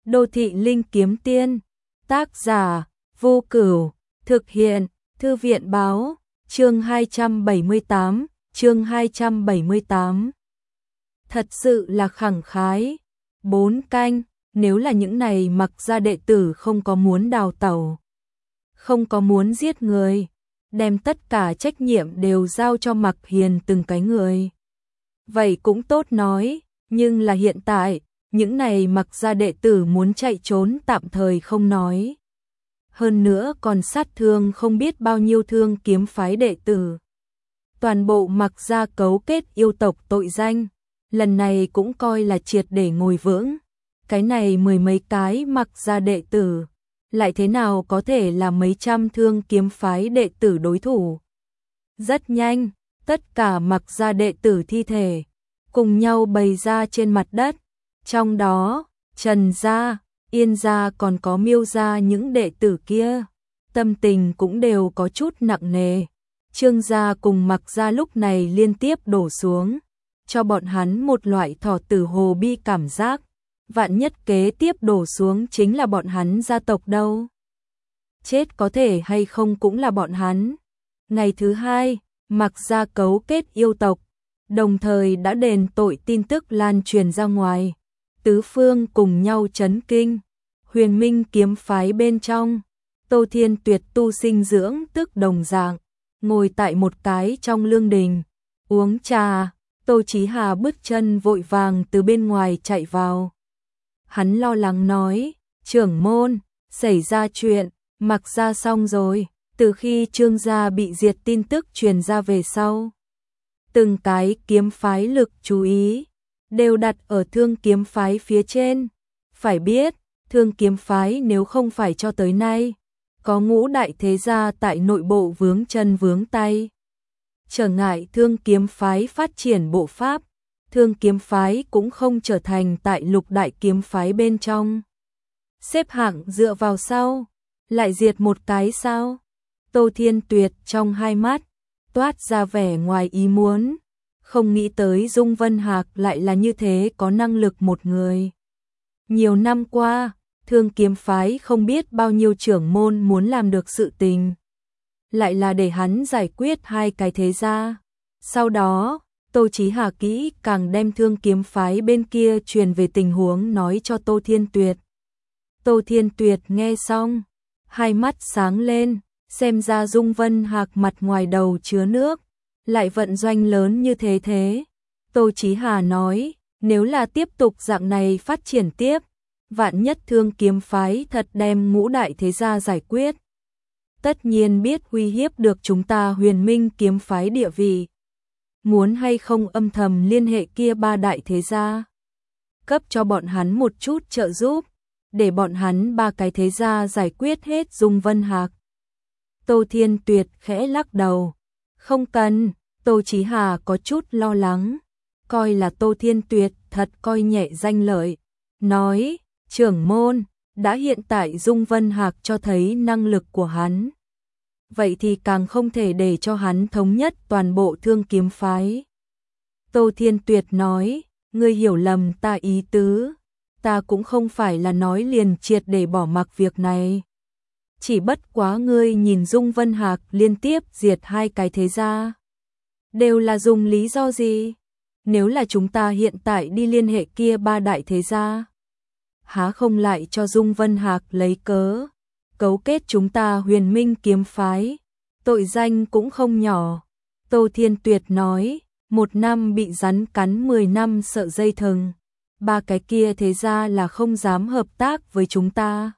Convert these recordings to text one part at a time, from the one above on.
Đô thị linh kiếm tiên. Tác giả Vô Cửu. Thực hiện Thư viện báo. Chương 278. Thật sự là khẳng khái. 4 canh. Nếu là những này Mặc gia đệ tử không có muốn đào tẩu, không có muốn giết người, đem tất cả trách nhiệm đều giao cho Mặc Hiền từng cái người, vậy cũng tốt nói. Nhưng là hiện tại, những này Mặc gia đệ tử muốn chạy trốn tạm thời không nói, hơn nữa còn sát thương không biết bao nhiêu Thương Kiếm phái đệ tử. Toàn bộ Mặc gia cấu kết yêu tộc tội danh, lần này cũng coi là triệt để ngồi vững. Cái này mười mấy cái Mặc gia đệ tử, lại thế nào có thể là mấy trăm Thương Kiếm phái đệ tử đối thủ. Rất nhanh, tất cả Mặc gia đệ tử thi thể cùng nhau bày ra trên mặt đất, trong đó Trần gia, Yên gia còn có Miêu gia, những đệ tử kia tâm tình cũng đều có chút nặng nề. Trương gia cùng Mặc gia lúc này liên tiếp đổ xuống, cho bọn hắn một loại thọ tử hồ bi cảm giác. Vạn nhất kế tiếp đổ xuống chính là bọn hắn gia tộc đâu. Chết có thể hay không cũng là bọn hắn. Ngày thứ hai, Mặc gia cấu kết yêu tộc, đồng thời đã đền tội tin tức lan truyền ra ngoài. Tứ phương cùng nhau chấn kinh. Huyền Minh kiếm phái bên trong, Tô Thiên Tuyệt tu sinh dưỡng tức đồng dạng, ngồi tại một cái trong lương đình, uống trà. Tô Chí Hà bước chân vội vàng từ bên ngoài chạy vào. Hắn lo lắng nói, trưởng môn, xảy ra chuyện, Mặc gia xong rồi. Từ khi Trương gia bị diệt tin tức truyền ra về sau, từng cái kiếm phái lực chú ý đều đặt ở Thương Kiếm phái phía trên. Phải biết, Thương Kiếm phái nếu không phải cho tới nay có ngũ đại thế gia tại nội bộ vướng chân vướng tay, trở ngại Thương Kiếm phái phát triển bộ pháp, Thương Kiếm phái cũng không trở thành tại lục đại kiếm phái bên trong xếp hạng dựa vào sau, lại diệt một cái sao? Tô Thiên Tuyệt trong hai mắt toát ra vẻ ngoài ý muốn, không nghĩ tới Dung Vân Hạc lại là như thế có năng lực một người. Nhiều năm qua, Thương Kiếm phái không biết bao nhiêu trưởng môn muốn làm được sự tình, lại là để hắn giải quyết hai cái thế gia. Sau đó, Tô Chí Hà kỹ càng đem Thương Kiếm phái bên kia truyền về tình huống nói cho Tô Thiên Tuyệt. Tô Thiên Tuyệt nghe xong, hai mắt sáng lên, xem ra Dung Vân Hạc mặt ngoài đầu chứa nước, lại vận doanh lớn như thế thế. Tô Chí Hà nói, nếu là tiếp tục dạng này phát triển tiếp, vạn nhất Thương Kiếm phái thật đem ngũ đại thế gia giải quyết, tất nhiên biết uy hiếp được chúng ta Huyền Minh kiếm phái địa vị. Muốn hay không âm thầm liên hệ kia ba đại thế gia, cấp cho bọn hắn một chút trợ giúp, để bọn hắn ba cái thế gia giải quyết hết Dung Vân Hạc. Tô Thiên Tuyệt khẽ lắc đầu, không cần. Tô Chí Hà có chút lo lắng, coi là Tô Thiên Tuyệt thật coi nhẹ danh lợi, nói, trưởng môn, đã hiện tại Dung Vân Hạc cho thấy năng lực của hắn, vậy thì càng không thể để cho hắn thống nhất toàn bộ Thương Kiếm phái. Tô Thiên Tuyệt nói, ngươi hiểu lầm ta ý tứ, ta cũng không phải là nói liền triệt để bỏ mặc việc này. Chỉ bất quá ngươi nhìn Dung Vân Hạc liên tiếp diệt hai cái thế gia, đều là dùng lý do gì? Nếu là chúng ta hiện tại đi liên hệ kia ba đại thế gia, há không lại cho Dung Vân Hạc lấy cớ cấu kết chúng ta Huyền Minh kiếm phái, tội danh cũng không nhỏ. Tô Thiên Tuyệt nói, 1 năm bị rắn cắn 10 năm sợ dây thừng, ba cái kia thế gia là không dám hợp tác với chúng ta.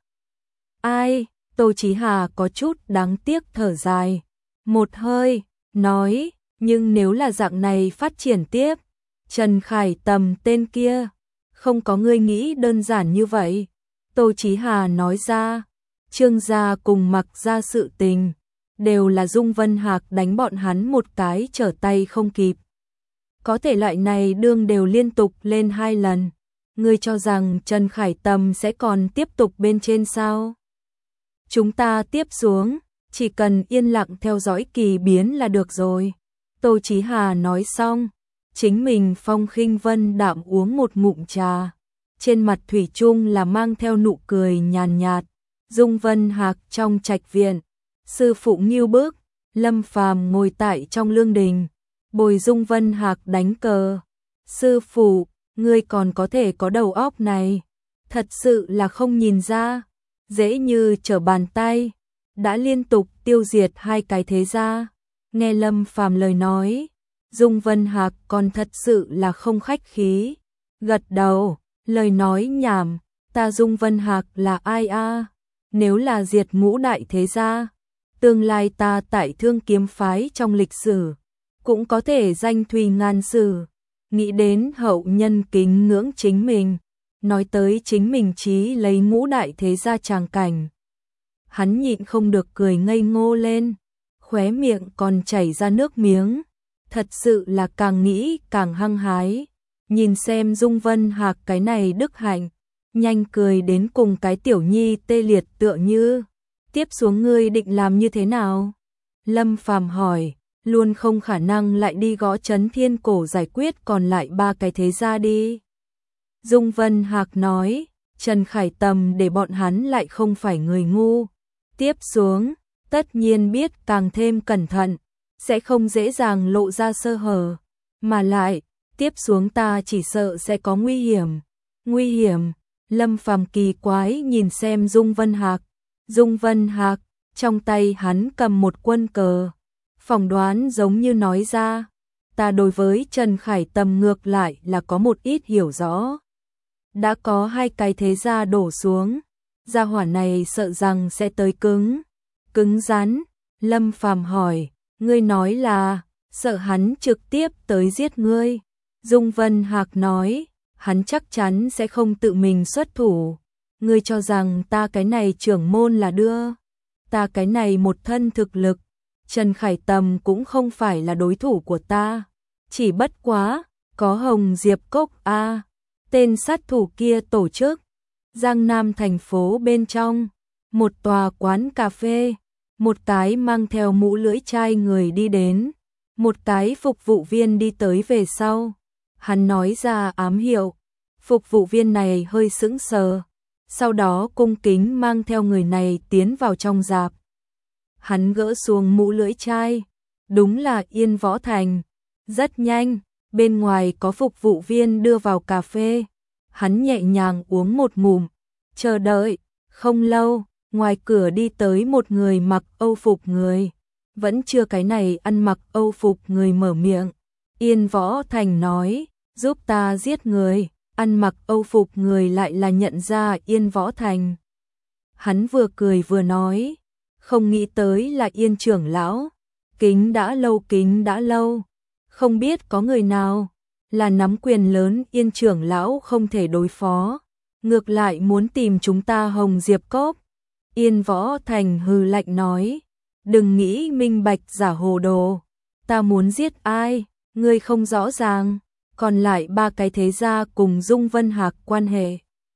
Ai? Tô Chí Hà có chút đáng tiếc thở dài một hơi, nói, nhưng nếu là dạng này phát triển tiếp, Trần Khải Tầm tên kia, không có ngươi nghĩ đơn giản như vậy. Tô Chí Hà nói ra, Trương gia cùng Mặc gia sự tình, đều là Dung Vân Hạc đánh bọn hắn một cái trở tay không kịp. Có thể loại này đương đều liên tục lên 2 lần, ngươi cho rằng Trần Khải Tầm sẽ còn tiếp tục bên trên sao? Chúng ta tiếp xuống, chỉ cần yên lặng theo dõi kỳ biến là được rồi. Tô Chí Hà nói xong, chính mình phong khinh vân đạm uống một ngụm trà, trên mặt thủy chung là mang theo nụ cười nhàn nhạt. Dung Vân Hạc trong trạch viện, sư phụ Ngưu Bức, Lâm Phàm ngồi tại trong lương đình, bồi Dung Vân Hạc đánh cờ. Sư phụ, ngươi còn có thể có đầu óc này, thật sự là không nhìn ra, dễ như trở bàn tay, đã liên tục tiêu diệt 2 cái thế gia. Nghe Lâm Phàm lời nói, Dung Vân Hạc còn thật sự là không khách khí, gật đầu, lời nói nhảm, ta Dung Vân Hạc là ai a? Nếu là diệt ngũ đại thế gia, tương lai ta tại Thương Kiếm phái trong lịch sử cũng có thể danh thùy ngàn sử. Nghĩ đến hậu nhân kính ngưỡng chính mình, nói tới chính mình chí lấy ngũ đại thế gia tràng cảnh, hắn nhịn không được cười ngây ngô lên, khóe miệng còn chảy ra nước miếng, thật sự là càng nghĩ càng hăng hái. Nhìn xem Dung Vân Hạc cái này đức hạnh, nhanh cười đến cùng cái tiểu nhi tê liệt tựa như. Tiếp xuống ngươi định làm như thế nào? Lâm Phàm hỏi, luôn không khả năng lại đi gõ Trấn Thiên Cổ giải quyết còn lại 3 cái thế gia đi. Dung Vân Hạc nói, Trần Khải Tầm để bọn hắn lại không phải người ngu. Tiếp xuống, tất nhiên biết càng thêm cẩn thận, sẽ không dễ dàng lộ ra sơ hở. Mà lại, tiếp xuống ta chỉ sợ sẽ có nguy hiểm. Nguy hiểm, Lâm Phàm kỳ quái nhìn xem Dung Vân Hạc. Dung Vân Hạc, trong tay hắn cầm một quân cờ, phỏng đoán giống như nói ra, ta đối với Trần Khải Tầm ngược lại là có một ít hiểu rõ. Đã có 2 cái thế gia đổ xuống, gia hỏa này sợ rằng sẽ tới cứng rắn. Lâm Phàm hỏi, ngươi nói là, sợ hắn trực tiếp tới giết ngươi. Dung Vân Hạc nói, hắn chắc chắn sẽ không tự mình xuất thủ. Ngươi cho rằng ta cái này trưởng môn là đưa, ta cái này một thân thực lực, Trần Khải Tầm cũng không phải là đối thủ của ta. Chỉ bất quá, có Hồng Diệp Cốc a, tên sát thủ kia tổ chức. Giang Nam thành phố bên trong, một tòa quán cà phê, một cái mang theo mũ lưỡi chai người đi đến, một cái phục vụ viên đi tới về sau. Hắn nói ra ám hiệu, phục vụ viên này hơi sững sờ, sau đó cung kính mang theo người này tiến vào trong rạp. Hắn gỡ xuống mũ lưỡi chai, đúng là Yên Võ Thành. Rất nhanh, bên ngoài có phục vụ viên đưa vào cà phê, hắn nhẹ nhàng uống một ngụm, chờ đợi. Không lâu, ngoài cửa đi tới một người mặc Âu phục người, vẫn chưa cái này ăn mặc Âu phục người mở miệng. Yên Võ Thành nói, giúp ta giết người. Ăn mặc Âu phục người lại là nhận ra Yên Võ Thành. Hắn vừa cười vừa nói, không nghĩ tới là Yên trưởng lão. Kính đã lâu, không biết có người nào là nắm quyền lớn Yên trưởng lão không thể đối phó, ngược lại muốn tìm chúng ta Hồng Diệp Cốc. Yên Võ Thành hừ lạnh nói, đừng nghĩ minh bạch giả hồ đồ, ta muốn giết ai, ngươi không rõ ràng. Còn lại 3 cái thế gia cùng Dung Vân Hạc quan hệ,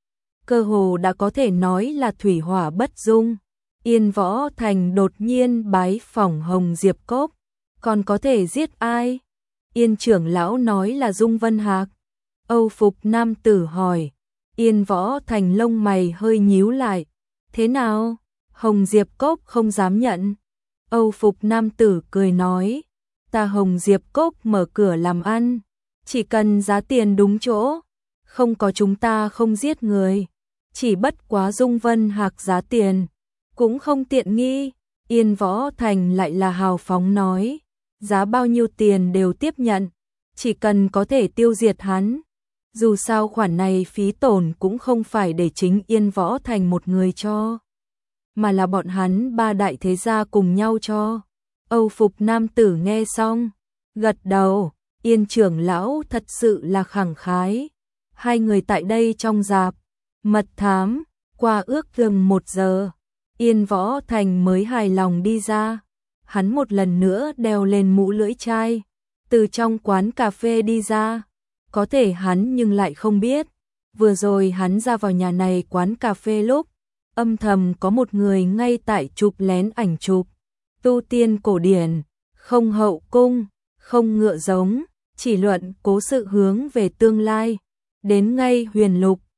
cơ hồ đã có thể nói là thủy hỏa bất dung. Yên Võ Thành đột nhiên bái phỏng Hồng Diệp Cốc, còn có thể giết ai? Yên trưởng lão nói là Dung Vân Hạc. Âu phục nam tử hỏi. Yên Võ Thành lông mày hơi nhíu lại. Thế nào? Hồng Diệp Cốc không dám nhận. Âu phục nam tử cười nói, ta Hồng Diệp Cốc mở cửa làm ăn, chỉ cần giá tiền đúng chỗ, không có chúng ta không giết người. Chỉ bất quá Dung Vân Hạc giá tiền cũng không tiện nghi. Yên Võ Thành lại là hào phóng nói, giá bao nhiêu tiền đều tiếp nhận, chỉ cần có thể tiêu diệt hắn. Dù sao khoản này phí tổn cũng không phải để chính Yên Võ Thành một người cho, mà là bọn hắn 3 đại thế gia cùng nhau cho. Âu phục nam tử nghe xong, gật đầu. Yên trưởng lão thật sự là khẳng khái. 2 người tại đây trong rạp mật thám qua ước chừng 1 giờ, Yên Võ Thành mới hài lòng đi ra. Hắn một lần nữa đeo lên mũ lưỡi chai, từ trong quán cà phê đi ra. Có thể hắn nhưng lại không biết, vừa rồi hắn ra vào nhà này quán cà phê lúc, âm thầm có một người ngay tại chụp lén ảnh chụp. Tu tiên cổ điển, không hậu cung, không ngựa giống, chỉ luận cố sự hướng về tương lai. Đến ngay huyền lục,